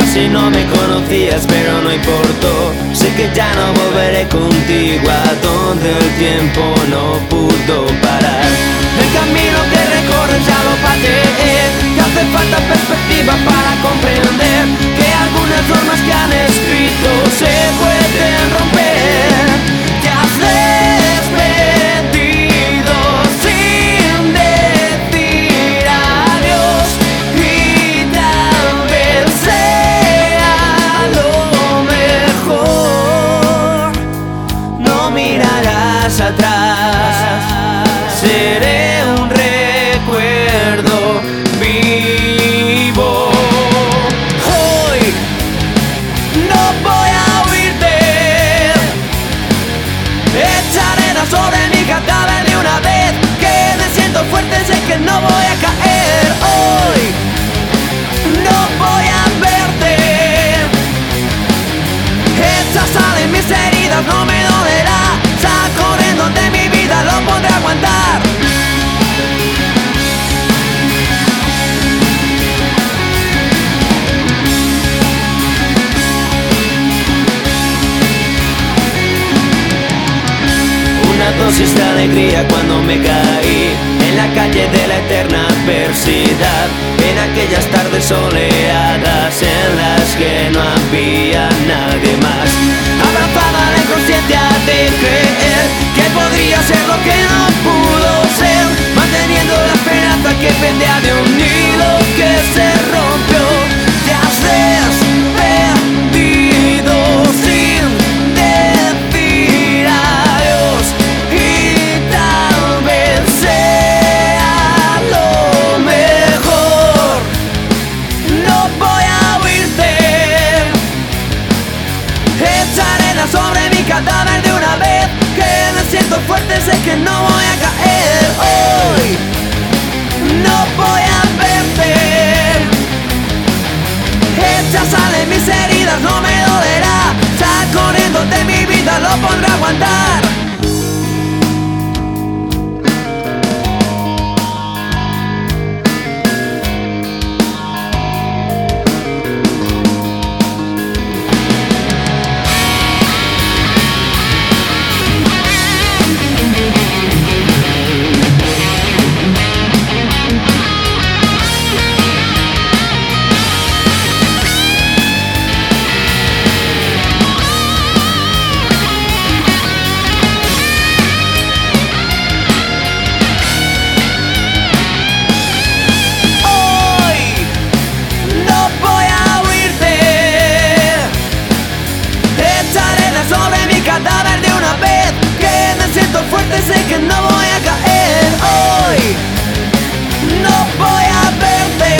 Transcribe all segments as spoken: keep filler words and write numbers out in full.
Si no me conocías pero no importó. Sé que ya no volveré contigo a donde el tiempo no pudo parar. El camino que recorres ya lo pateé. Que hace falta perspectiva para comprender que algunas normas que han escrito se pueden romper. Te has despedido sin decir adiós y tal vez sea lo mejor. No mirarás atrás, seré un recuerdo vivo. Hoy no voy a huirte, echaré la sobre mi cadáver de una vez. Que me siento fuerte, sé que no voy a caer. Hoy no voy a verte, esta sal en mis heridas no me dolerá. Sal corriendo de mi vida, lo podré aguantar. Una dosis de alegría cuando me caí en la calle de la eterna adversidad, en aquellas tardes soleadas en las que no había nadie más. Abrazada la inconsciencia de creer que podría ser lo que no pudo ser, manteniendo la esperanza que pendía de un hilo que se rompió. Te has despedido sin decir adiós y tal vez sea lo mejor. No voy a huirte, echaré la sobre mi cadáver de una vez. Que me siento fuerte, sé que no voy a caer. Hoy no voy a verte, echa sal en mis heridas, no me dolerá. Sal corriendo de mi vida, lo podré aguantar. Cadáver de una vez, que me siento fuerte, sé que no voy a caer. Hoy no voy a verte,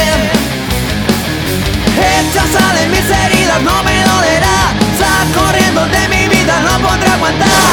echa sal en mis heridas, no me dolerá. Sal corriendo de mi vida, no podré aguantar.